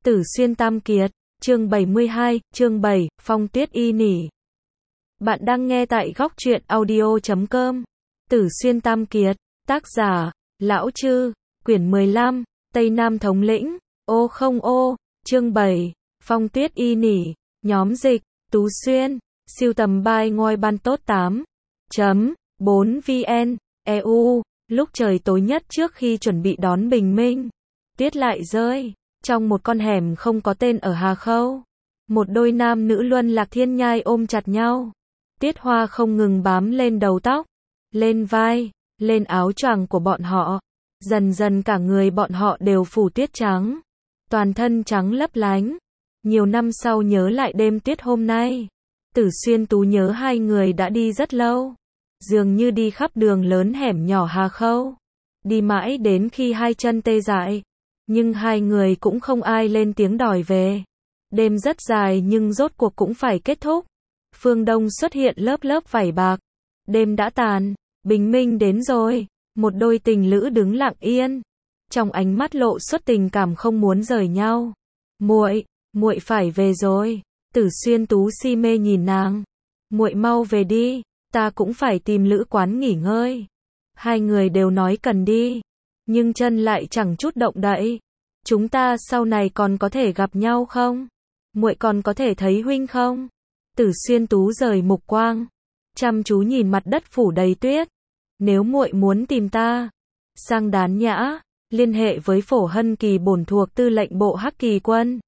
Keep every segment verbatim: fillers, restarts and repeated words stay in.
Tử Xuyên Tam Kiệt, chương bảy mươi hai, chương bảy, Phong Tuyết Y Nỉ. Bạn đang nghe tại góc truyện audio chấm com. Tử Xuyên Tam Kiệt, tác giả, Lão Chư, quyển mười lăm, Tây Nam Thống lĩnh, ô không ô, chương bảy, Phong Tuyết Y Nỉ, nhóm dịch, Tú Xuyên, siêu tầm bài ngôi ban tốt tám chấm bốn vn, e u, lúc trời tối nhất trước khi chuẩn bị đón bình minh. Tuyết lại rơi, trong một con hẻm không có tên ở Hà Khâu. Một đôi nam nữ Luân Lạc Thiên Nhai ôm chặt nhau. Tiết hoa không ngừng bám lên đầu tóc, lên vai, lên áo choàng của bọn họ. Dần dần cả người bọn họ đều phủ tuyết trắng. Toàn thân trắng lấp lánh. Nhiều năm sau nhớ lại đêm tuyết hôm nay. Tử Xuyên Tú nhớ hai người đã đi rất lâu. Dường như đi khắp đường lớn hẻm nhỏ Hà Khâu. Đi mãi đến khi hai chân tê dại. Nhưng hai người cũng không ai lên tiếng đòi về. Đêm rất dài nhưng rốt cuộc cũng phải kết thúc. Phương Đông xuất hiện lớp lớp vảy bạc. Đêm đã tàn, bình minh đến rồi. Một đôi tình lữ đứng lặng yên. Trong ánh mắt lộ xuất tình cảm không muốn rời nhau. Muội, muội phải về rồi. Tử Xuyên Tú si mê nhìn nàng. Muội mau về đi, ta cũng phải tìm lữ quán nghỉ ngơi. Hai người đều nói cần đi. Nhưng chân lại chẳng chút động đậy. Chúng ta sau này còn có thể gặp nhau không? Muội còn có thể thấy huynh không? Tử Xuyên Tú rời mục quang, chăm chú nhìn mặt đất phủ đầy tuyết. Nếu muội muốn tìm ta, sang Đán Nhã, liên hệ với Phổ Hân Kỳ bổn thuộc tư lệnh bộ Hắc Kỳ quân.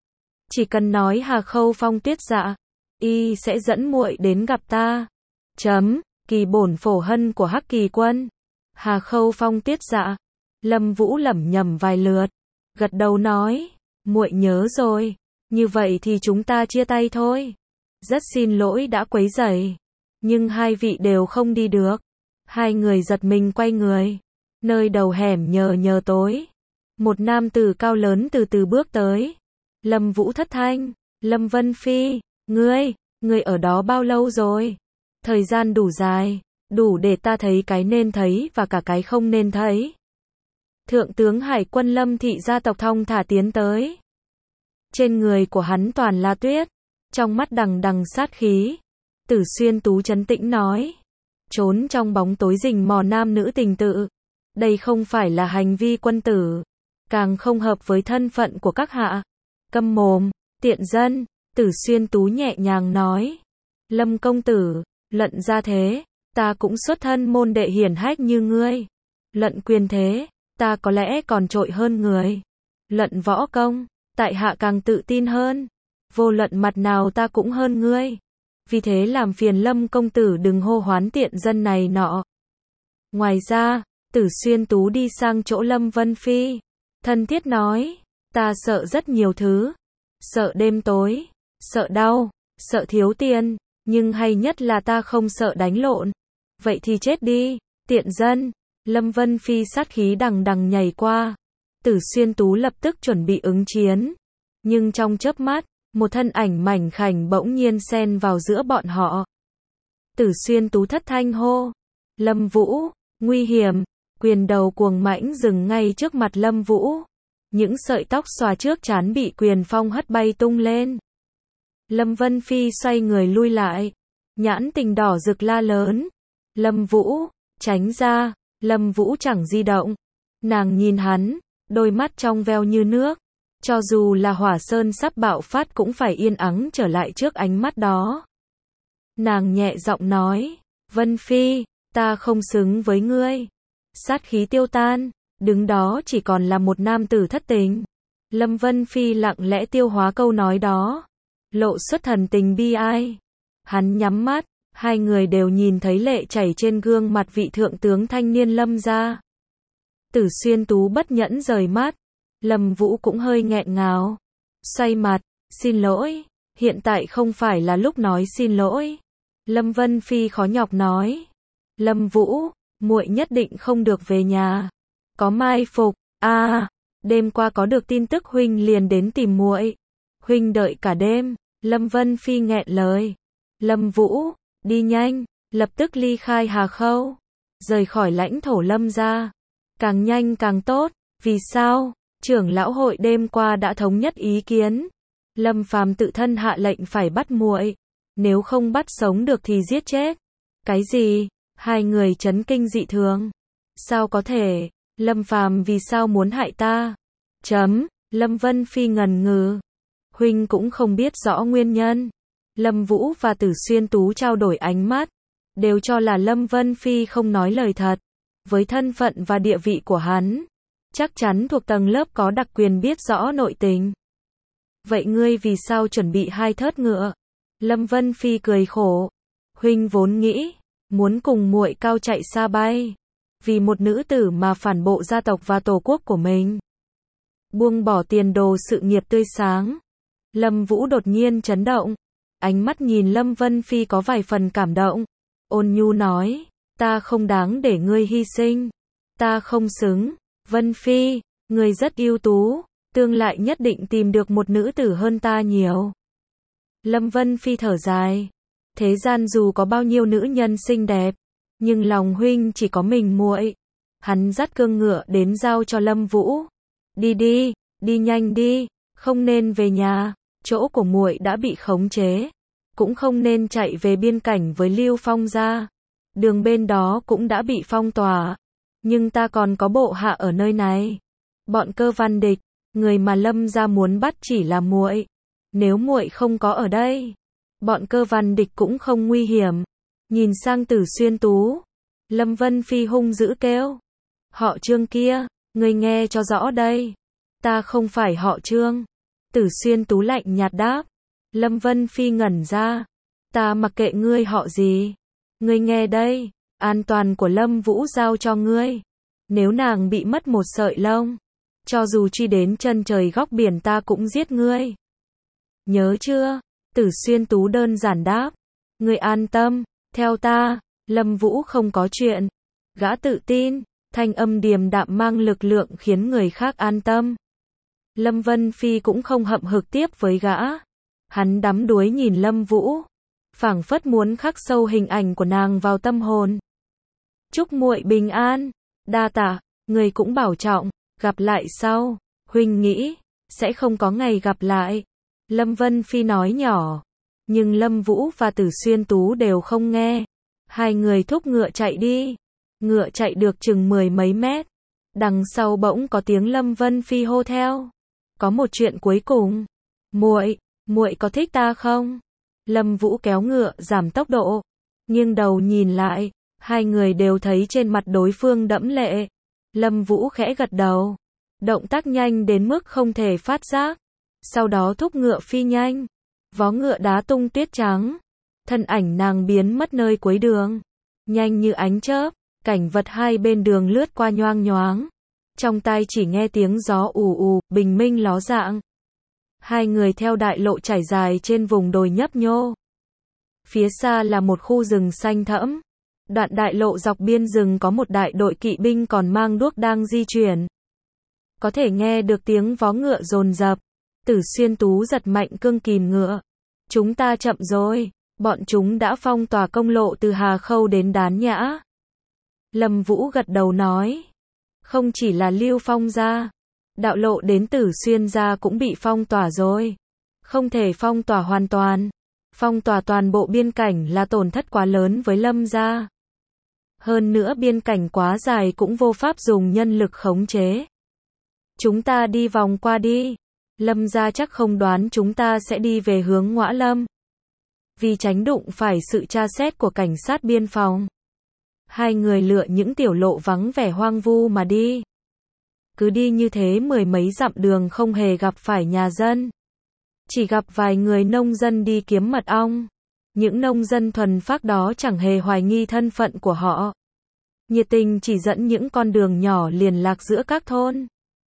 Chỉ cần nói Hà Khâu Phong Tuyết Dạ, y sẽ dẫn muội đến gặp ta. Chấm, Kỳ bổn Phổ Hân của Hắc Kỳ quân. Hà Khâu Phong Tuyết Dạ. Lâm Vũ lẩm nhẩm vài lượt, gật đầu nói, muội nhớ rồi, như vậy thì chúng ta chia tay thôi. Rất xin lỗi đã quấy rầy, nhưng hai vị đều không đi được. Hai người giật mình quay người, nơi đầu hẻm nhờ nhờ tối. Một nam tử cao lớn từ từ bước tới. Lâm Vũ thất thanh, Lâm Vân Phi, ngươi, ngươi ở đó bao lâu rồi? Thời gian đủ dài, đủ để ta thấy cái nên thấy và cả cái không nên thấy. Thượng tướng Hải quân Lâm thị gia tộc thong thả tiến tới. Trên người của hắn toàn là tuyết, trong mắt đằng đằng sát khí. Tử Xuyên Tú trấn tĩnh nói, trốn trong bóng tối rình mò nam nữ tình tự. Đây không phải là hành vi quân tử, càng không hợp với thân phận của các hạ. Câm mồm, tiện dân, Tử Xuyên Tú nhẹ nhàng nói. Lâm công tử, luận ra thế, ta cũng xuất thân môn đệ hiển hách như ngươi. Luận quyền thế, ta có lẽ còn trội hơn người. Luận võ công, tại hạ càng tự tin hơn. Vô luận mặt nào ta cũng hơn ngươi. Vì thế làm phiền Lâm công tử đừng hô hoán tiện dân này nọ. Ngoài ra, Tử Xuyên Tú đi sang chỗ Lâm Vân Phi. Thân thiết nói, ta sợ rất nhiều thứ. Sợ đêm tối, sợ đau, sợ thiếu tiền, nhưng hay nhất là ta không sợ đánh lộn. Vậy thì chết đi, tiện dân. Lâm Vân Phi sát khí đằng đằng nhảy qua. Tử Xuyên Tú lập tức chuẩn bị ứng chiến. Nhưng trong chớp mắt, một thân ảnh mảnh khảnh bỗng nhiên xen vào giữa bọn họ. Tử Xuyên Tú thất thanh hô. Lâm Vũ, nguy hiểm. Quyền đầu cuồng mãnh dừng ngay trước mặt Lâm Vũ. Những sợi tóc xòa trước trán bị quyền phong hất bay tung lên. Lâm Vân Phi xoay người lui lại. Nhãn tình đỏ rực la lớn. Lâm Vũ, tránh ra. Lâm Vũ chẳng di động. Nàng nhìn hắn, đôi mắt trong veo như nước. Cho dù là hỏa sơn sắp bạo phát cũng phải yên ắng trở lại trước ánh mắt đó. Nàng nhẹ giọng nói, Vân Phi, ta không xứng với ngươi. Sát khí tiêu tan, đứng đó chỉ còn là một nam tử thất tình. Lâm Vân Phi lặng lẽ tiêu hóa câu nói đó. Lộ xuất thần tình bi ai. Hắn nhắm mắt. Hai người đều nhìn thấy lệ chảy trên gương mặt vị thượng tướng thanh niên Lâm gia. Tử Xuyên Tú bất nhẫn rời mắt. Lâm Vũ cũng hơi nghẹn ngào. Xoay mặt, xin lỗi, hiện tại không phải là lúc nói xin lỗi. Lâm Vân Phi khó nhọc nói. Lâm Vũ, muội nhất định không được về nhà. Có mai phục, a à, đêm qua có được tin tức huynh liền đến tìm muội. Huynh đợi cả đêm, Lâm Vân Phi nghẹn lời. Lâm Vũ, đi nhanh, lập tức ly khai Hà Khâu, rời khỏi lãnh thổ Lâm gia. Càng nhanh càng tốt, vì sao? Trưởng lão hội đêm qua đã thống nhất ý kiến. Lâm Phàm tự thân hạ lệnh phải bắt muội, nếu không bắt sống được thì giết chết. Cái gì? Hai người chấn kinh dị thường. Sao có thể? Lâm Phàm vì sao muốn hại ta? Chấm. Lâm Vân Phi ngần ngừ. Huynh cũng không biết rõ nguyên nhân. Lâm Vũ và Tử Xuyên Tú trao đổi ánh mắt, đều cho là Lâm Vân Phi không nói lời thật. Với thân phận và địa vị của hắn, chắc chắn thuộc tầng lớp có đặc quyền biết rõ nội tình. Vậy ngươi vì sao chuẩn bị hai thớt ngựa? Lâm Vân Phi cười khổ. Huynh vốn nghĩ, muốn cùng muội cao chạy xa bay. Vì một nữ tử mà phản bộ gia tộc và tổ quốc của mình. Buông bỏ tiền đồ sự nghiệp tươi sáng. Lâm Vũ đột nhiên chấn động. Ánh mắt nhìn Lâm Vân Phi có vài phần cảm động. Ôn nhu nói, ta không đáng để ngươi hy sinh. Ta không xứng. Vân Phi, ngươi rất ưu tú, tương lai nhất định tìm được một nữ tử hơn ta nhiều. Lâm Vân Phi thở dài. Thế gian dù có bao nhiêu nữ nhân xinh đẹp, nhưng lòng huynh chỉ có mình muội. Hắn dắt cương ngựa đến giao cho Lâm Vũ. Đi đi, đi nhanh đi, không nên về nhà, chỗ của muội đã bị khống chế, cũng không nên chạy về biên cảnh với Lưu Phong gia. Đường bên đó cũng đã bị phong tỏa, nhưng ta còn có bộ hạ ở nơi này. Bọn Cơ Văn Địch, người mà Lâm gia muốn bắt chỉ là muội. Nếu muội không có ở đây, bọn Cơ Văn Địch cũng không nguy hiểm. Nhìn sang Tử Xuyên Tú, Lâm Vân Phi hung dữ kêu, họ Trương kia, ngươi nghe cho rõ đây, ta không phải họ Trương. Tử Xuyên Tú lạnh nhạt đáp. Lâm Vân Phi ngẩn ra, ta mặc kệ ngươi họ gì, ngươi nghe đây, an toàn của Lâm Vũ giao cho ngươi. Nếu nàng bị mất một sợi lông, cho dù truy đến chân trời góc biển ta cũng giết ngươi. Nhớ chưa? Tử Xuyên Tú đơn giản đáp. Ngươi an tâm, theo ta, Lâm Vũ không có chuyện. Gã tự tin, thanh âm điềm đạm mang lực lượng khiến người khác an tâm. Lâm Vân Phi cũng không hậm hực tiếp với gã. Hắn đắm đuối nhìn Lâm Vũ, phảng phất muốn khắc sâu hình ảnh của nàng vào tâm hồn. Chúc muội bình an, đa tạ, người cũng bảo trọng, gặp lại sau. Huynh nghĩ, sẽ không có ngày gặp lại. Lâm Vân Phi nói nhỏ, nhưng Lâm Vũ và Tử Xuyên Tú đều không nghe. Hai người thúc ngựa chạy đi. Ngựa chạy được chừng mười mấy mét. Đằng sau bỗng có tiếng Lâm Vân Phi hô theo. Có một chuyện cuối cùng. Muội, muội có thích ta không? Lâm Vũ kéo ngựa giảm tốc độ, nghiêng đầu nhìn lại, hai người đều thấy trên mặt đối phương đẫm lệ. Lâm Vũ khẽ gật đầu, động tác nhanh đến mức không thể phát giác. Sau đó thúc ngựa phi nhanh, vó ngựa đá tung tuyết trắng, thân ảnh nàng biến mất nơi cuối đường, nhanh như ánh chớp. Cảnh vật hai bên đường lướt qua nhoang nhoáng, trong tai chỉ nghe tiếng gió ù ù, bình minh ló dạng. Hai người theo đại lộ trải dài trên vùng đồi nhấp nhô. Phía xa là một khu rừng xanh thẫm. Đoạn đại lộ dọc biên rừng có một đại đội kỵ binh còn mang đuốc đang di chuyển. Có thể nghe được tiếng vó ngựa dồn dập. Tử Xuyên Tú giật mạnh cương kìm ngựa. Chúng ta chậm rồi, bọn chúng đã phong tỏa công lộ từ Hà Khâu đến Đán Nhã. Lâm Vũ gật đầu nói. Không chỉ là Lưu Phong gia, đạo lộ đến Tử Xuyên gia cũng bị phong tỏa rồi. Không thể phong tỏa hoàn toàn. Phong tỏa toàn bộ biên cảnh là tổn thất quá lớn với Lâm gia. Hơn nữa biên cảnh quá dài cũng vô pháp dùng nhân lực khống chế. Chúng ta đi vòng qua đi. Lâm gia chắc không đoán chúng ta sẽ đi về hướng Ngõa Lâm. Vì tránh đụng phải sự tra xét của cảnh sát biên phòng, hai người lựa những tiểu lộ vắng vẻ hoang vu mà đi. Cứ đi như thế mười mấy dặm đường không hề gặp phải nhà dân. Chỉ gặp vài người nông dân đi kiếm mật ong. Những nông dân thuần phác đó chẳng hề hoài nghi thân phận của họ. Nhiệt tình chỉ dẫn những con đường nhỏ liền lạc giữa các thôn.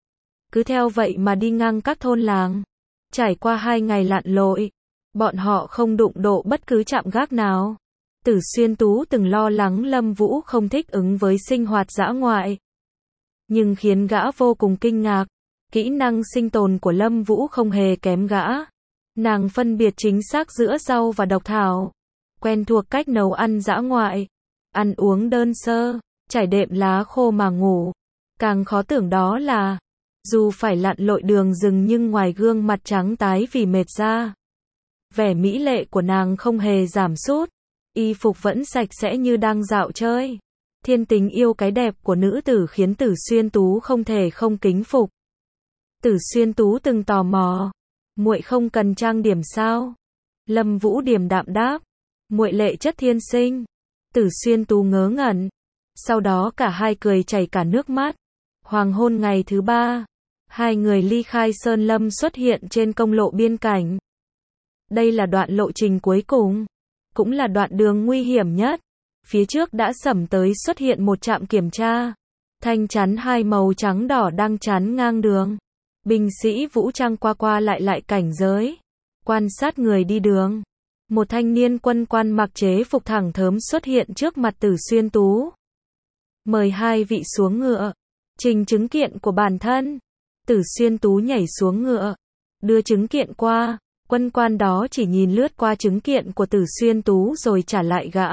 Cứ theo vậy mà đi ngang các thôn làng. Trải qua hai ngày lặn lội, bọn họ không đụng độ bất cứ trạm gác nào. Tử Xuyên Tú từng lo lắng Lâm Vũ không thích ứng với sinh hoạt dã ngoại. Nhưng khiến gã vô cùng kinh ngạc. Kỹ năng sinh tồn của Lâm Vũ không hề kém gã. Nàng phân biệt chính xác giữa rau và độc thảo. Quen thuộc cách nấu ăn dã ngoại. Ăn uống đơn sơ, trải đệm lá khô mà ngủ. Càng khó tưởng đó là, Dù phải lặn lội đường rừng nhưng ngoài gương mặt trắng tái vì mệt ra, vẻ mỹ lệ của nàng không hề giảm sút, y phục vẫn sạch sẽ như đang dạo chơi. Thiên tính yêu cái đẹp của nữ tử khiến Tử Xuyên Tú không thể không kính phục. Tử Xuyên Tú từng tò mò, muội không cần trang điểm sao? Lâm Vũ điềm đạm đáp, muội lệ chất thiên sinh. Tử Xuyên Tú ngớ ngẩn, sau đó cả hai cười chảy cả nước mắt. Hoàng hôn ngày thứ ba, hai người ly khai Sơn Lâm xuất hiện trên công lộ biên cảnh. Đây là đoạn lộ trình cuối cùng, cũng là đoạn đường nguy hiểm nhất. Phía trước đã sẩm tới xuất hiện một trạm kiểm tra. Thanh chắn hai màu trắng đỏ đang chắn ngang đường. Binh sĩ vũ trang qua qua lại lại cảnh giới, quan sát người đi đường. Một thanh niên quân quan mặc chế phục thẳng thớm xuất hiện trước mặt Tử Xuyên Tú. Mời hai vị xuống ngựa, trình chứng kiện của bản thân. Tử Xuyên Tú nhảy xuống ngựa, đưa chứng kiện qua. Quân quan đó chỉ nhìn lướt qua chứng kiện của Tử Xuyên Tú rồi trả lại gã.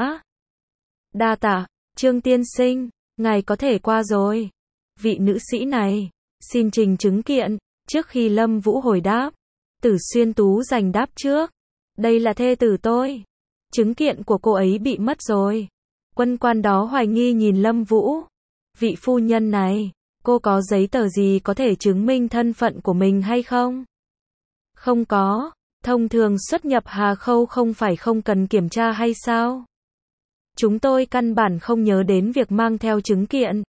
Đa tạ, Trương tiên sinh, ngài có thể qua rồi. Vị nữ sĩ này, xin trình chứng kiện. Trước khi Lâm Vũ hồi đáp, Tử Xuyên Tú giành đáp trước. Đây là thê tử tôi. Chứng kiện của cô ấy bị mất rồi. Quân quan đó hoài nghi nhìn Lâm Vũ. Vị phu nhân này, cô có giấy tờ gì có thể chứng minh thân phận của mình hay không? Không có, thông thường xuất nhập Hà Khâu không phải không cần kiểm tra hay sao? Chúng tôi căn bản không nhớ đến việc mang theo chứng kiện.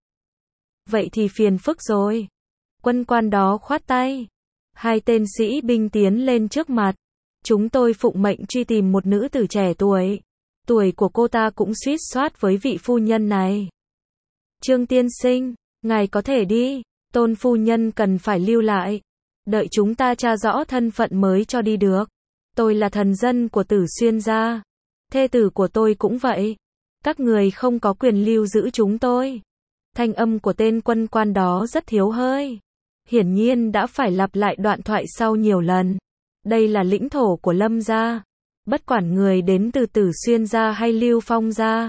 Vậy thì phiền phức rồi. Quân quan đó khoát tay. Hai tên sĩ binh tiến lên trước mặt. Chúng tôi phụng mệnh truy tìm một nữ tử trẻ tuổi. Tuổi của cô ta cũng suýt soát với vị phu nhân này. Trương tiên sinh, ngài có thể đi. Tôn phu nhân cần phải lưu lại. Đợi chúng ta tra rõ thân phận mới cho đi được. Tôi là thần dân của Tử Xuyên gia. Thê tử của tôi cũng vậy. Các người không có quyền lưu giữ chúng tôi. Thanh âm của tên quân quan đó rất thiếu hơi. Hiển nhiên đã phải lặp lại đoạn thoại sau nhiều lần. Đây là lĩnh thổ của Lâm gia. Bất quản người đến từ Tử Xuyên gia hay Lưu Phong gia.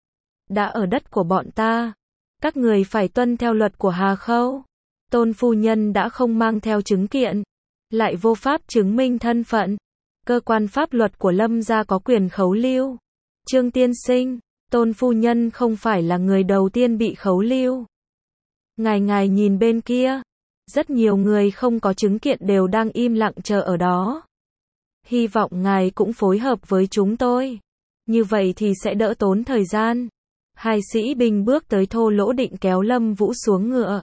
Đã ở đất của bọn ta. Các người phải tuân theo luật của Hà Khâu. Tôn phu nhân đã không mang theo chứng kiện. Lại vô pháp chứng minh thân phận. Cơ quan pháp luật của Lâm gia có quyền khấu lưu. Trương tiên sinh, Tôn phu nhân không phải là người đầu tiên bị khấu lưu. Ngài ngài nhìn bên kia. Rất nhiều người không có chứng kiện đều đang im lặng chờ ở đó. Hy vọng ngài cũng phối hợp với chúng tôi. Như vậy thì sẽ đỡ tốn thời gian. Hai sĩ binh bước tới thô lỗ định kéo Lâm Vũ xuống ngựa.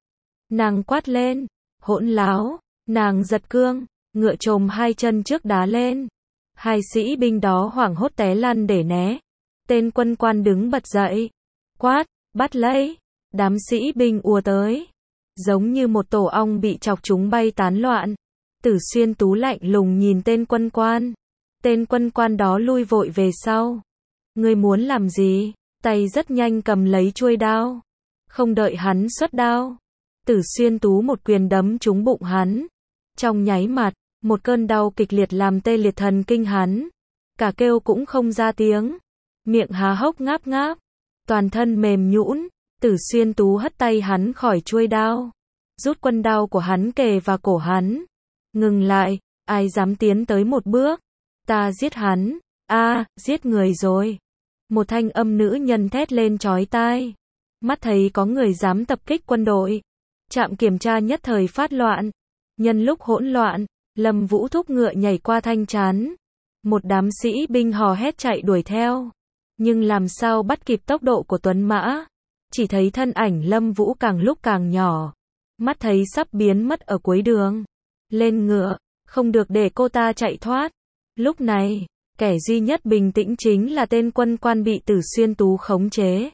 Nàng quát lên. Hỗn láo. Nàng giật cương. Ngựa chồm hai chân trước đá lên. Hai sĩ binh đó hoảng hốt té lăn để né. Tên quân quan đứng bật dậy. Quát. Bắt lấy. Đám sĩ binh ùa tới. Giống như một tổ ong bị chọc chúng bay tán loạn. Tử Xuyên Tú lạnh lùng nhìn tên quân quan. Tên quân quan đó lui vội về sau. Ngươi muốn làm gì? Tay rất nhanh cầm lấy chuôi đao. Không đợi hắn xuất đao. Tử Xuyên Tú một quyền đấm trúng bụng hắn. Trong nháy mắt, một cơn đau kịch liệt làm tê liệt thần kinh hắn. Cả kêu cũng không ra tiếng. Miệng há hốc ngáp ngáp. Toàn thân mềm nhũn. Tử Xuyên Tú hất tay hắn khỏi chuôi đao. Rút quân đao của hắn kề vào cổ hắn. Ngừng lại, ai dám tiến tới một bước. Ta giết hắn. A, à, giết người rồi. Một thanh âm nữ nhân thét lên chói tai. Mắt thấy có người dám tập kích quân đội. Trạm kiểm tra nhất thời phát loạn. Nhân lúc hỗn loạn, Lâm Vũ thúc ngựa nhảy qua thanh chắn. Một đám sĩ binh hò hét chạy đuổi theo. Nhưng làm sao bắt kịp tốc độ của tuấn mã. Chỉ thấy thân ảnh Lâm Vũ càng lúc càng nhỏ. Mắt thấy sắp biến mất ở cuối đường. Lên ngựa, không được để cô ta chạy thoát. Lúc này, kẻ duy nhất bình tĩnh chính là tên quân quan bị Tử Xuyên Tú khống chế.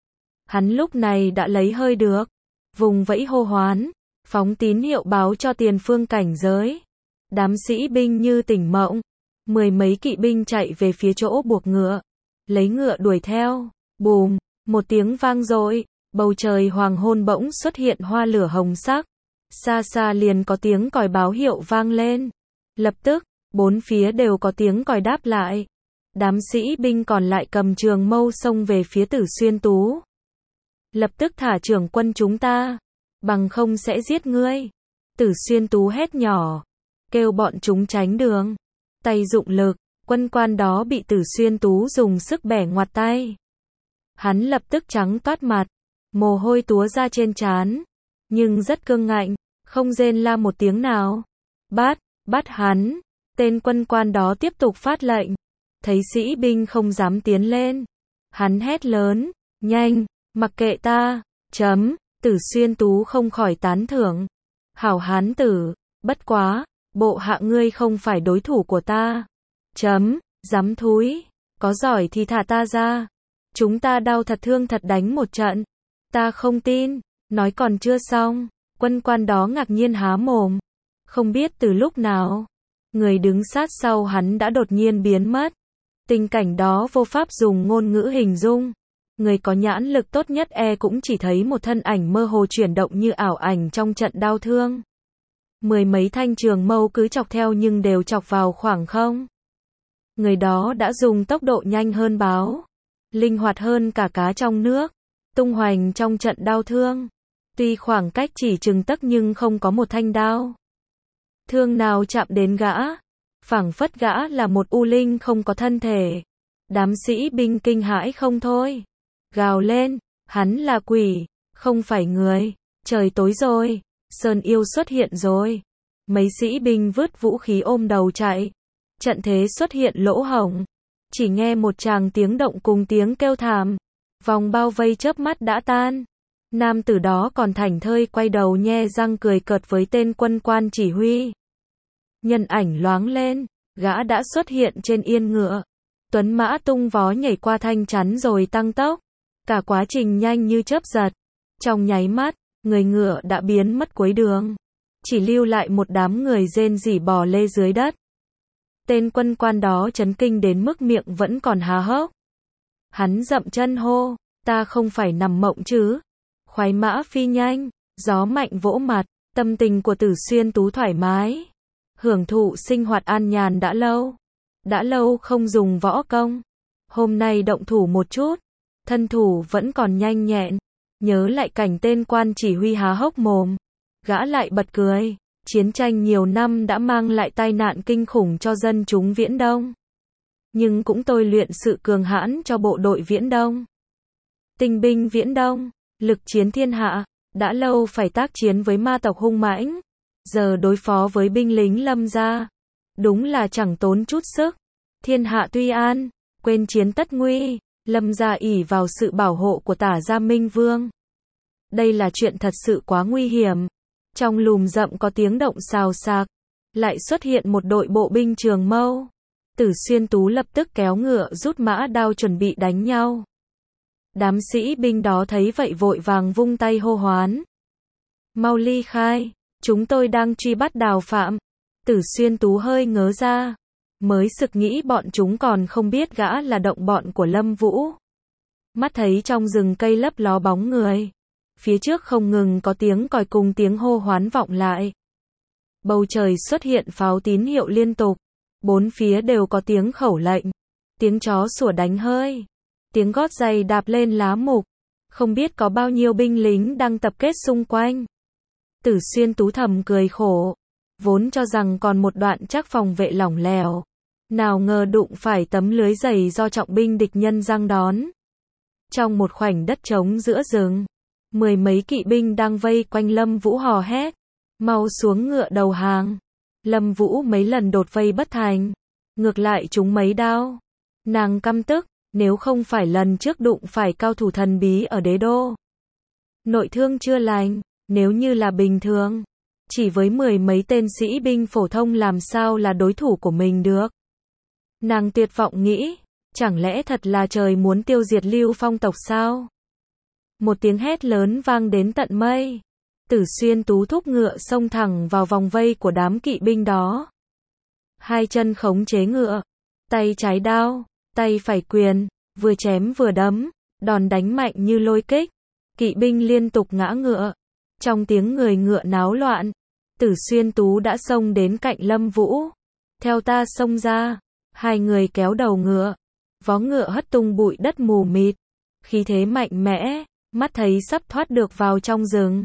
Hắn lúc này đã lấy hơi được. Vùng vẫy hô hoán. Phóng tín hiệu báo cho tiền phương cảnh giới. Đám sĩ binh như tỉnh mộng. Mười mấy kỵ binh chạy về phía chỗ buộc ngựa. Lấy ngựa đuổi theo. Bùm, một tiếng vang dội. Bầu trời hoàng hôn bỗng xuất hiện hoa lửa hồng sắc. Xa xa liền có tiếng còi báo hiệu vang lên. Lập tức, bốn phía đều có tiếng còi đáp lại. Đám sĩ binh còn lại cầm trường mâu xông về phía Tử Xuyên Tú. Lập tức thả trưởng quân chúng ta. bằng không sẽ giết ngươi. Tử Xuyên Tú hét nhỏ, kêu bọn chúng tránh đường. Tay dụng lực, quân quan đó bị Tử Xuyên Tú dùng sức bẻ ngoặt tay. Hắn lập tức trắng toát mặt, mồ hôi túa ra trên trán, nhưng rất cương ngạnh, không rên la một tiếng nào. Bắt, bắt hắn. Tên quân quan đó tiếp tục phát lệnh. Thấy sĩ binh không dám tiến lên, hắn hét lớn, nhanh, mặc kệ ta, chấm. Tử Xuyên Tú không khỏi tán thưởng. Hảo hán tử, bất quá, bộ hạ ngươi không phải đối thủ của ta. Chấm, dám thúi, có giỏi thì thả ta ra. Chúng ta đau thật thương thật đánh một trận. Ta không tin. Nói còn chưa xong, quân quan đó ngạc nhiên há mồm. Không biết từ lúc nào, người đứng sát sau hắn đã đột nhiên biến mất. Tình cảnh đó vô pháp dùng ngôn ngữ hình dung. Người có nhãn lực tốt nhất e cũng chỉ thấy một thân ảnh mơ hồ chuyển động như ảo ảnh trong trận đau thương. Mười mấy thanh trường mâu cứ chọc theo nhưng đều chọc vào khoảng không. Người đó đã dùng tốc độ nhanh hơn báo, linh hoạt hơn cả cá trong nước, tung hoành trong trận đau thương. Tuy khoảng cách chỉ chừng tấc nhưng không có một thanh đao thương nào chạm đến gã, phảng phất gã là một u linh không có thân thể. Đám sĩ binh kinh hãi không thôi, gào lên, hắn là quỷ, không phải người. Trời tối rồi, Sơn Yêu xuất hiện rồi. Mấy sĩ binh vứt vũ khí ôm đầu chạy. Trận thế xuất hiện lỗ hổng, chỉ nghe một tràng tiếng động cùng tiếng kêu thảm. Vòng bao vây chớp mắt đã tan. Nam tử đó còn thảnh thơi quay đầu nhe răng cười cợt với tên quân quan chỉ huy. Nhân ảnh loáng lên, gã đã xuất hiện trên yên ngựa. Tuấn mã tung vó nhảy qua thanh chắn rồi tăng tốc. Cả quá trình nhanh như chớp giật. Trong nháy mắt, người ngựa đã biến mất cuối đường. Chỉ lưu lại một đám người rên rỉ bò lê dưới đất. Tên quân quan đó chấn kinh đến mức miệng vẫn còn há hốc. Hắn dậm chân hô, ta không phải nằm mộng chứ. Khoái mã phi nhanh, gió mạnh vỗ mặt, tâm tình của Tử Xuyên Tú thoải mái. Hưởng thụ sinh hoạt an nhàn đã lâu. Đã lâu không dùng võ công. Hôm nay động thủ một chút. Thân thủ vẫn còn nhanh nhẹn. Nhớ lại cảnh tên quan chỉ huy há hốc mồm. Gã lại bật cười. Chiến tranh nhiều năm đã mang lại tai nạn kinh khủng cho dân chúng Viễn Đông. Nhưng cũng tôi luyện sự cường hãn cho bộ đội Viễn Đông. Tinh binh Viễn Đông, lực chiến thiên hạ. Đã lâu phải tác chiến với ma tộc hung mãnh. Giờ đối phó với binh lính Lâm gia. Đúng là chẳng tốn chút sức. Thiên hạ tuy an, quên chiến tất nguy. Lâm gia ỷ vào sự bảo hộ của Tả Gia Minh Vương. Đây là chuyện thật sự quá nguy hiểm. Trong lùm rậm có tiếng động xào xạc. Lại xuất hiện một đội bộ binh trường mâu. Tử Xuyên Tú lập tức kéo ngựa rút mã đao chuẩn bị đánh nhau. Đám sĩ binh đó thấy vậy vội vàng vung tay hô hoán. Mau ly khai, chúng tôi đang truy bắt Đào Phạm. Tử Xuyên Tú hơi ngớ ra. Mới sực nghĩ bọn chúng còn không biết gã là động bọn của Lâm Vũ. Mắt thấy trong rừng cây lấp ló bóng người. Phía trước không ngừng có tiếng còi cùng tiếng hô hoán vọng lại. Bầu trời xuất hiện pháo tín hiệu liên tục. Bốn phía đều có tiếng khẩu lệnh. Tiếng chó sủa đánh hơi. Tiếng gót giày đạp lên lá mục. Không biết có bao nhiêu binh lính đang tập kết xung quanh. Tử Xuyên Tú thầm cười khổ. Vốn cho rằng còn một đoạn chắc phòng vệ lỏng lẻo. Nào ngờ đụng phải tấm lưới dày do trọng binh địch nhân giăng đón. Trong một khoảnh đất trống giữa rừng. Mười mấy kỵ binh đang vây quanh Lâm Vũ hò hét. Mau xuống ngựa đầu hàng. Lâm Vũ mấy lần đột vây bất thành. Ngược lại chúng mấy đao. Nàng căm tức. Nếu không phải lần trước đụng phải cao thủ thần bí ở đế đô. Nội thương chưa lành. Nếu như là bình thường. Chỉ với mười mấy tên sĩ binh phổ thông làm sao là đối thủ của mình được. Nàng tuyệt vọng nghĩ. Chẳng lẽ thật là trời muốn tiêu diệt Lưu Phong tộc sao? Một tiếng hét lớn vang đến tận mây. Tử Xuyên Tú thúc ngựa xông thẳng vào vòng vây của đám kỵ binh đó. Hai chân khống chế ngựa. Tay trái đao. Tay phải quyền. Vừa chém vừa đấm. Đòn đánh mạnh như lôi kích. Kỵ binh liên tục ngã ngựa. Trong tiếng người ngựa náo loạn. Tử Xuyên Tú đã xông đến cạnh Lâm Vũ. Theo ta xông ra. Hai người kéo đầu ngựa. Vó ngựa hất tung bụi đất mù mịt. Khí thế mạnh mẽ. Mắt thấy sắp thoát được vào trong rừng.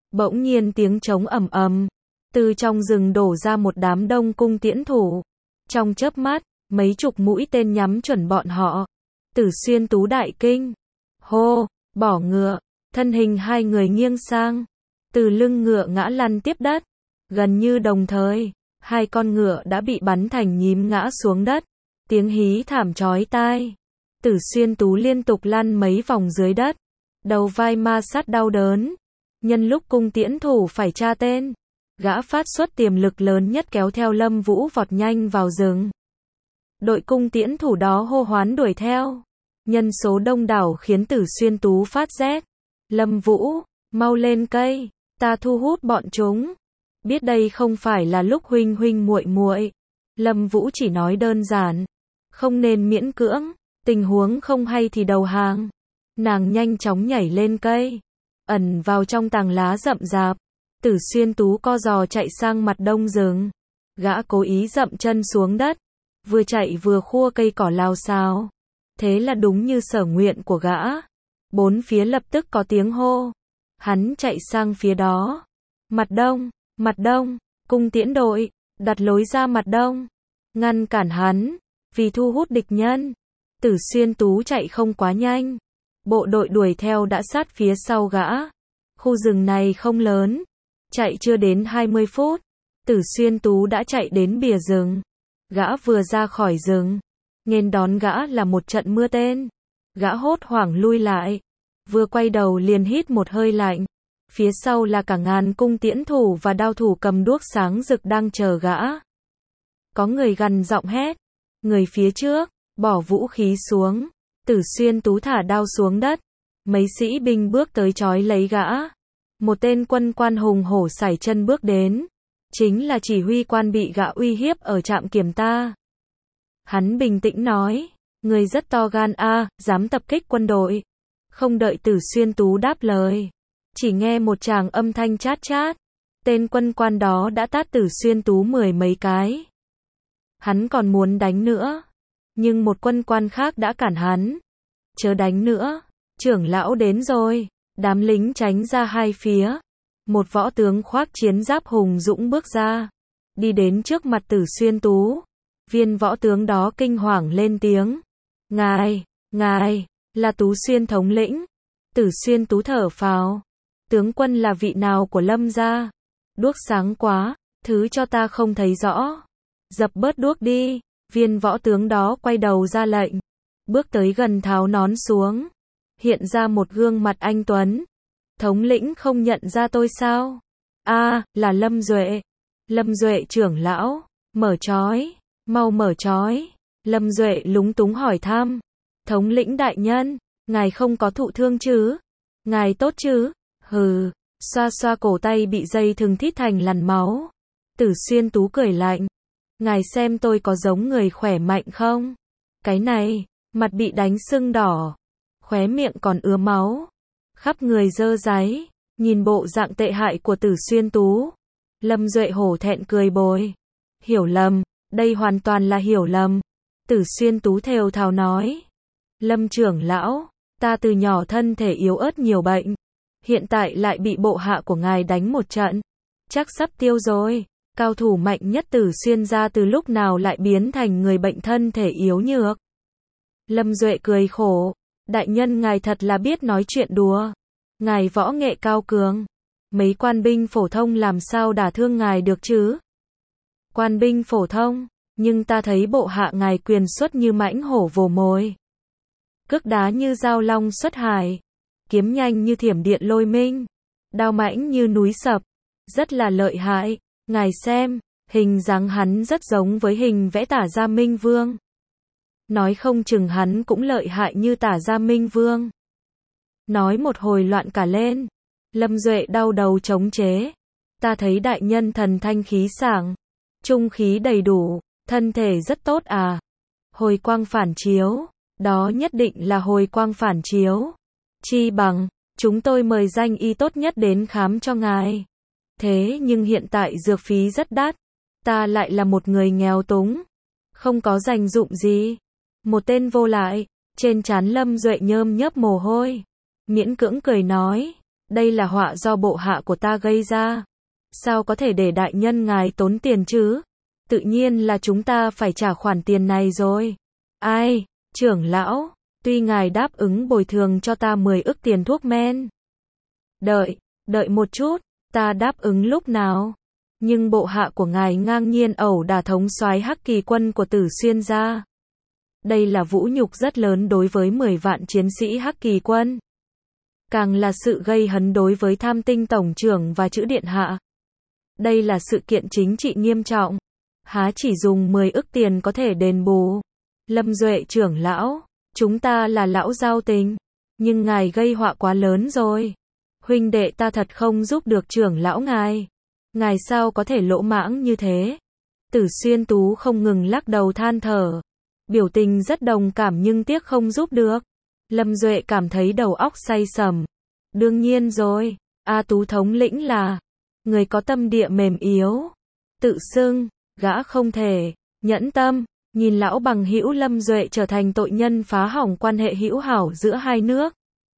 Bỗng nhiên tiếng trống ầm ầm, từ trong rừng đổ ra một đám đông cung tiễn thủ. Trong chớp mắt, mấy chục mũi tên nhắm chuẩn bọn họ. Tử Xuyên Tú đại kinh. Hô, bỏ ngựa, thân hình hai người nghiêng sang. Từ lưng ngựa ngã lăn tiếp đất. Gần như đồng thời, hai con ngựa đã bị bắn thành nhím ngã xuống đất. Tiếng hí thảm chói tai. Tử Xuyên Tú liên tục lăn mấy vòng dưới đất. Đầu vai ma sát đau đớn. Nhân lúc cung tiễn thủ phải tra tên, gã phát xuất tiềm lực lớn nhất kéo theo Lâm Vũ vọt nhanh vào rừng. Đội cung tiễn thủ đó hô hoán đuổi theo. Nhân số đông đảo khiến Tử Xuyên Tú phát rét. Lâm Vũ, mau lên cây, ta thu hút bọn chúng. Biết đây không phải là lúc huynh huynh muội muội. Lâm Vũ chỉ nói đơn giản, không nên miễn cưỡng, tình huống không hay thì đầu hàng. Nàng nhanh chóng nhảy lên cây, ẩn vào trong tàng lá rậm rạp. Tử Xuyên Tú co giò chạy sang mặt đông rừng. Gã cố ý dậm chân xuống đất, vừa chạy vừa khua cây cỏ lao xao. Thế là đúng như sở nguyện của gã. Bốn phía lập tức có tiếng hô. Hắn chạy sang phía đó. Mặt đông, mặt đông, cung tiễn đội, đặt lối ra mặt đông. Ngăn cản hắn, vì thu hút địch nhân. Tử Xuyên Tú chạy không quá nhanh. Bộ đội đuổi theo đã sát phía sau gã. Khu rừng này không lớn. Chạy chưa đến hai mươi phút. Tử Xuyên Tú đã chạy đến bìa rừng. Gã vừa ra khỏi rừng, nghênh đón gã là một trận mưa tên. Gã hốt hoảng lui lại. Vừa quay đầu liền hít một hơi lạnh. Phía sau là cả ngàn cung tiễn thủ và đao thủ cầm đuốc sáng rực đang chờ gã. Có người gằn giọng hét. Người phía trước, bỏ vũ khí xuống. Tử Xuyên Tú thả đao xuống đất. Mấy sĩ binh bước tới trói lấy gã. Một tên quân quan hùng hổ sải chân bước đến. Chính là chỉ huy quan bị gã uy hiếp ở trạm kiểm ta. Hắn bình tĩnh nói. Người rất to gan a, dám tập kích quân đội. Không đợi Tử Xuyên Tú đáp lời. Chỉ nghe một tràng âm thanh chát chát. Tên quân quan đó đã tát Tử Xuyên Tú mười mấy cái. Hắn còn muốn đánh nữa. Nhưng một quân quan khác đã cản hắn. Chớ đánh nữa. Trưởng lão đến rồi. Đám lính tránh ra hai phía. Một võ tướng khoác chiến giáp hùng dũng bước ra. Đi đến trước mặt Tử Xuyên Tú. Viên võ tướng đó kinh hoàng lên tiếng. Ngài, ngài, là Tú Xuyên thống lĩnh. Tử Xuyên Tú thở phào. Tướng quân là vị nào của Lâm gia? Đuốc sáng quá, thứ cho ta không thấy rõ. Dập bớt đuốc đi. Viên võ tướng đó quay đầu ra lệnh. Bước tới gần tháo nón xuống. Hiện ra một gương mặt anh tuấn. Thống lĩnh không nhận ra tôi sao? A, à, là Lâm Duệ. Lâm Duệ trưởng lão, mở trói, mau mở trói. Lâm Duệ lúng túng hỏi thăm. Thống lĩnh đại nhân, ngài không có thụ thương chứ? Ngài tốt chứ? Hừ, xoa xoa cổ tay bị dây thừng thít thành lằn máu. Tử Xuyên Tú cười lạnh. Ngài xem tôi có giống người khỏe mạnh không? Cái này, mặt bị đánh sưng đỏ. Khóe miệng còn ứa máu. Khắp người dơ dáy. Nhìn bộ dạng tệ hại của Tử Xuyên Tú. Lâm Duệ hổ thẹn cười bồi. Hiểu lầm, đây hoàn toàn là hiểu lầm. Tử Xuyên Tú thều thào nói. Lâm trưởng lão, ta từ nhỏ thân thể yếu ớt nhiều bệnh. Hiện tại lại bị bộ hạ của ngài đánh một trận. Chắc sắp tiêu rồi. Cao thủ mạnh nhất Tử Xuyên gia từ lúc nào lại biến thành người bệnh thân thể yếu nhược. Lâm Duệ cười khổ. Đại nhân ngài thật là biết nói chuyện đùa. Ngài võ nghệ cao cường. Mấy quan binh phổ thông làm sao đả thương ngài được chứ? Quan binh phổ thông, nhưng ta thấy bộ hạ ngài quyền xuất như mãnh hổ vồ mồi. Cước đá như dao long xuất hải. Kiếm nhanh như thiểm điện lôi minh. Đao mãnh như núi sập. Rất là lợi hại. Ngài xem, hình dáng hắn rất giống với hình vẽ Tả Gia Minh Vương. Nói không chừng hắn cũng lợi hại như Tả Gia Minh Vương. Nói một hồi loạn cả lên. Lâm Duệ đau đầu chống chế. Ta thấy đại nhân thần thanh khí sảng. Trung khí đầy đủ. Thân thể rất tốt à. Hồi quang phản chiếu. Đó nhất định là hồi quang phản chiếu. Chi bằng, chúng tôi mời danh y tốt nhất đến khám cho ngài. Thế nhưng hiện tại dược phí rất đắt. Ta lại là một người nghèo túng. Không có dành dụng gì. Một tên vô lại. Trên trán Lâm Duệ nhơm nhớp mồ hôi. Miễn cưỡng cười nói. Đây là họa do bộ hạ của ta gây ra. Sao có thể để đại nhân ngài tốn tiền chứ? Tự nhiên là chúng ta phải trả khoản tiền này rồi. Ai, trưởng lão, tuy ngài đáp ứng bồi thường cho ta mười ức tiền thuốc men. Đợi, đợi một chút, ta đáp ứng lúc nào? Nhưng bộ hạ của ngài ngang nhiên ẩu đả thống soái Hắc Kỳ quân của Tử Xuyên gia. Đây là vũ nhục rất lớn đối với mười vạn chiến sĩ Hắc Kỳ quân. Càng là sự gây hấn đối với Tham Tinh tổng trưởng và Chữ điện hạ. Đây là sự kiện chính trị nghiêm trọng. Há chỉ dùng mười ức tiền có thể đền bù. Lâm Duệ trưởng lão, chúng ta là lão giao tình, nhưng ngài gây họa quá lớn rồi. Huynh đệ ta thật không giúp được trưởng lão ngài. Ngài sao có thể lỗ mãng như thế? Tử Xuyên Tú không ngừng lắc đầu than thở. Biểu tình rất đồng cảm nhưng tiếc không giúp được. Lâm Duệ cảm thấy đầu óc say sầm. Đương nhiên rồi, A Tú thống lĩnh là người có tâm địa mềm yếu. Tự xưng, gã không thể nhẫn tâm nhìn lão bằng hữu Lâm Duệ trở thành tội nhân phá hỏng quan hệ hữu hảo giữa hai nước.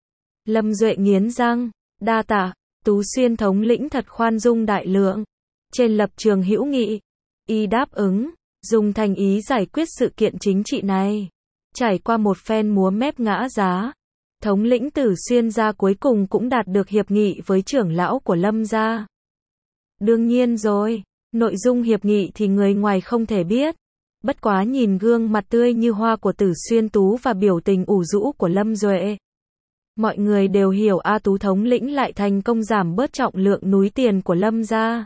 Lâm Duệ nghiến răng, đa tạ, Tú Xuyên thống lĩnh thật khoan dung đại lượng. Trên lập trường hữu nghị, y đáp ứng, dùng thành ý giải quyết sự kiện chính trị này. Trải qua một phen múa mép ngã giá, thống lĩnh Tử Xuyên gia cuối cùng cũng đạt được hiệp nghị với trưởng lão của Lâm gia. Đương nhiên rồi, nội dung hiệp nghị thì người ngoài không thể biết. Bất quá nhìn gương mặt tươi như hoa của Tử Xuyên Tú và biểu tình ủ rũ của Lâm Duệ, mọi người đều hiểu A Tú thống lĩnh lại thành công giảm bớt trọng lượng núi tiền của Lâm gia.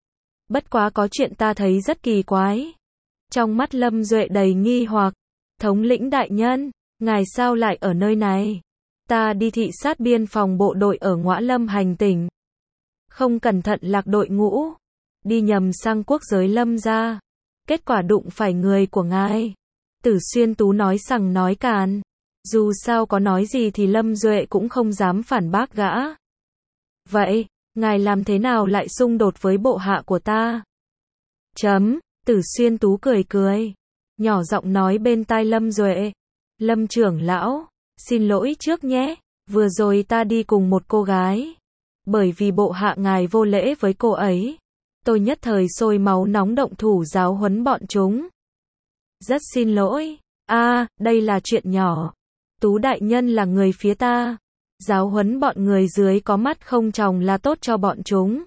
Bất quá có chuyện ta thấy rất kỳ quái. Trong mắt Lâm Duệ đầy nghi hoặc. Thống lĩnh đại nhân, ngài sao lại ở nơi này? Ta đi thị sát biên phòng bộ đội ở Ngõa Lâm hành tỉnh. Không cẩn thận lạc đội ngũ. Đi nhầm sang quốc giới Lâm gia. Kết quả đụng phải người của ngài. Tử Xuyên Tú nói sằng nói càn. Dù sao có nói gì thì Lâm Duệ cũng không dám phản bác gã. Vậy, ngài làm thế nào lại xung đột với bộ hạ của ta? Chấm, Tử Xuyên Tú cười cười. Nhỏ giọng nói bên tai Lâm Duệ. Lâm trưởng lão, xin lỗi trước nhé. Vừa rồi ta đi cùng một cô gái. Bởi vì bộ hạ ngài vô lễ với cô ấy. Tôi nhất thời sôi máu nóng động thủ giáo huấn bọn chúng. Rất xin lỗi. A, à, đây là chuyện nhỏ. Tú đại nhân là người phía ta. Giáo huấn bọn người dưới có mắt không tròng là tốt cho bọn chúng.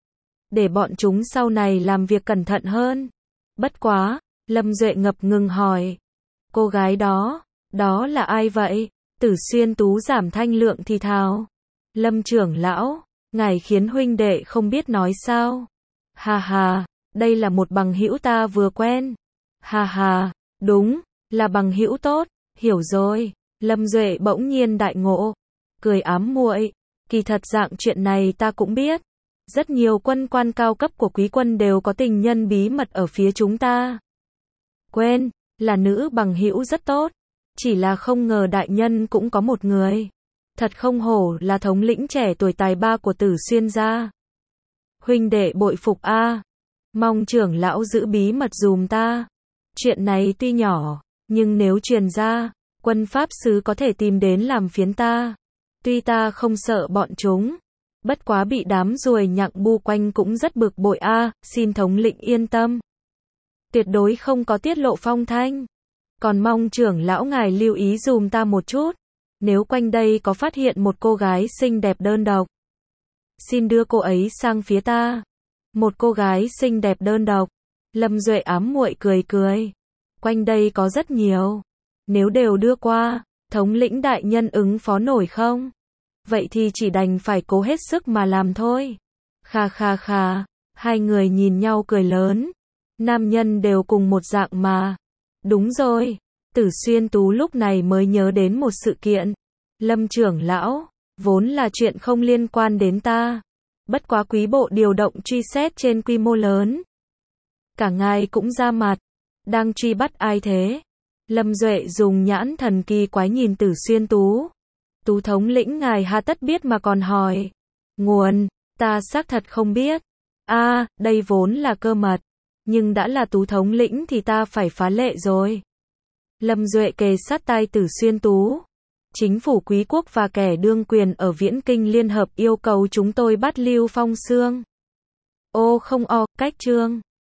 Để bọn chúng sau này làm việc cẩn thận hơn. Bất quá, Lâm Duệ ngập ngừng hỏi. Cô gái đó, đó là ai vậy? Tử Xuyên Tú giảm thanh lượng thì thào. Lâm trưởng lão, ngài khiến huynh đệ không biết nói sao. Hà hà, đây là một bằng hữu ta vừa quen. Hà hà, đúng, là bằng hữu tốt, hiểu rồi. Lâm Duệ bỗng nhiên đại ngộ, cười ám muội, kỳ thật dạng chuyện này ta cũng biết. Rất nhiều quân quan cao cấp của quý quân đều có tình nhân bí mật ở phía chúng ta. Quên, là nữ bằng hữu rất tốt, chỉ là không ngờ đại nhân cũng có một người. Thật không hổ là thống lĩnh trẻ tuổi tài ba của Tử Xuyên gia. Huynh đệ bội phục a, mong trưởng lão giữ bí mật dùm ta. Chuyện này tuy nhỏ, nhưng nếu truyền ra, quân pháp sứ có thể tìm đến làm phiến ta. Tuy ta không sợ bọn chúng, bất quá bị đám ruồi nhặng bu quanh cũng rất bực bội a, xin thống lĩnh yên tâm. Tuyệt đối không có tiết lộ phong thanh. Còn mong trưởng lão ngài lưu ý dùm ta một chút. Nếu quanh đây có phát hiện một cô gái xinh đẹp đơn độc, xin đưa cô ấy sang phía ta. Một cô gái xinh đẹp đơn độc. Lâm Duệ ám muội cười cười. Quanh đây có rất nhiều. Nếu đều đưa qua, thống lĩnh đại nhân ứng phó nổi không? Vậy thì chỉ đành phải cố hết sức mà làm thôi. Kha kha kha, hai người nhìn nhau cười lớn. Nam nhân đều cùng một dạng mà. Đúng rồi, Tử Xuyên Tú lúc này mới nhớ đến một sự kiện. Lâm trưởng lão, vốn là chuyện không liên quan đến ta. Bất quá quý bộ điều động truy xét trên quy mô lớn. Cả ngài cũng ra mặt. Đang truy bắt ai thế? Lâm Duệ dùng nhãn thần kỳ quái nhìn Tử Xuyên Tú. Tú thống lĩnh ngài hà tất biết mà còn hỏi. Nguồn, ta xác thật không biết. A, à, đây vốn là cơ mật. Nhưng đã là Tú thống lĩnh thì ta phải phá lệ rồi. Lâm Duệ kề sát tai Tử Xuyên Tú. chính phủ quý quốc và kẻ đương quyền ở Viễn Kinh liên hợp yêu cầu chúng tôi bắt Lưu Phong Xương. Ô không o, cách chương.